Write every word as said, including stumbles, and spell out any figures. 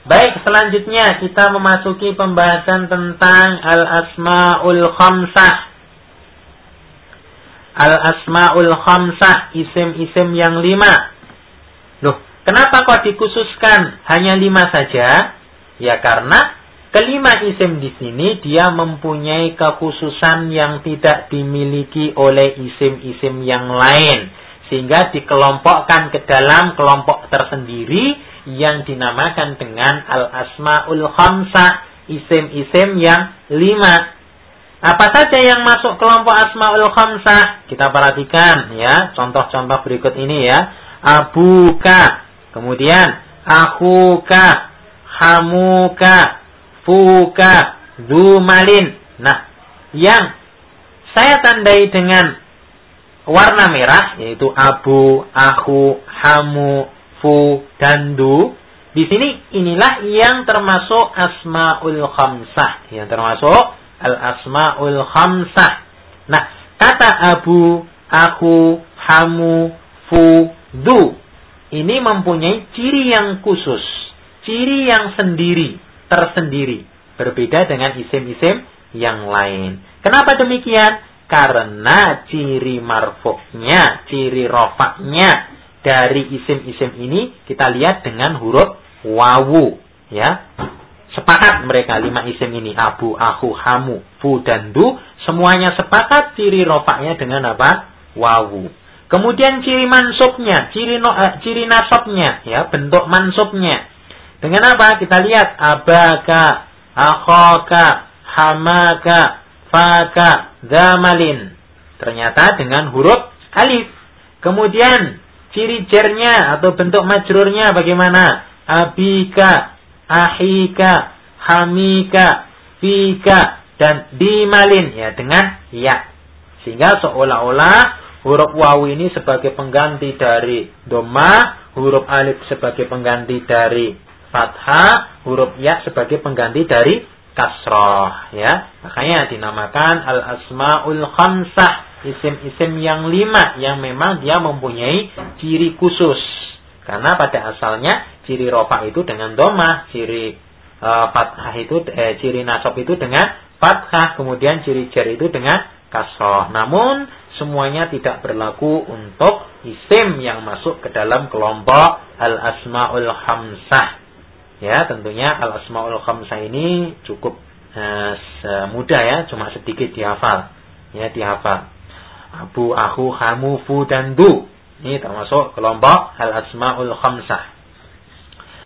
Baik, selanjutnya kita memasuki pembahasan tentang al-asma'ul khamsah. Al-asma'ul khamsah, isim-isim yang lima. Loh, kenapa kok dikhususkan hanya lima saja? Ya karena kelima isim di sini dia mempunyai kekhususan yang tidak dimiliki oleh isim-isim yang lain, sehingga dikelompokkan ke dalam kelompok tersendiri yang dinamakan dengan al-asma'ul khamsah, isim-isim yang lima. Apa saja yang masuk kelompok asma'ul khamsah? Kita perhatikan ya, contoh-contoh berikut ini ya. Abuka, kemudian akhuka, hamuka, fuka, zumalin. Nah, yang saya tandai dengan warna merah yaitu abu, akhu, hamu, fu, dan du. Di sini inilah yang termasuk asmaul khamsah, yang termasuk al-asmaul khamsah. Nah, kata abu, akhu, hamu, fu, du ini mempunyai ciri yang khusus, ciri yang sendiri, tersendiri, berbeda dengan isim-isim yang lain. Kenapa demikian? Karena ciri marfu'nya, ciri rofaknya dari isim-isim ini kita lihat dengan huruf wawu, ya. Sepakat mereka lima isim ini, abu, akhu, hamu, fu, dan du, semuanya sepakat ciri rofaknya dengan apa? Wawu. Kemudian ciri mansubnya, ciri no, uh, ciri nasabnya, ya, bentuk mansubnya. Dengan apa? Kita lihat abaka, akhaka, hamaka, faka, zamalin. Ternyata dengan huruf alif. Kemudian ciri jernya atau bentuk majrurnya bagaimana? Abika, ahika, hamika, fika, dan dimalin, ya, dengan ya. Sehingga seolah-olah huruf wawu ini sebagai pengganti dari dhammah, huruf alif sebagai pengganti dari fathah, huruf ya sebagai pengganti dari kasrah, ya. Makanya dinamakan al-asmaul khamsah, isim-isim yang lima yang memang dia mempunyai ciri khusus. Karena pada asalnya ciri rofa itu dengan dhammah, ciri uh, fathah itu eh, ciri nasab itu dengan fathah, kemudian ciri jar itu dengan kasrah. Namun semuanya tidak berlaku untuk isim yang masuk ke dalam kelompok al-asmaul khamsah. Ya, tentunya al-asmaul khamsah ini cukup uh, mudah ya, cuma sedikit dihafal. Ya, dihafal. Abu, akhu, hamu, fu, dan du. Ini termasuk kelompok al-asmaul khamsah.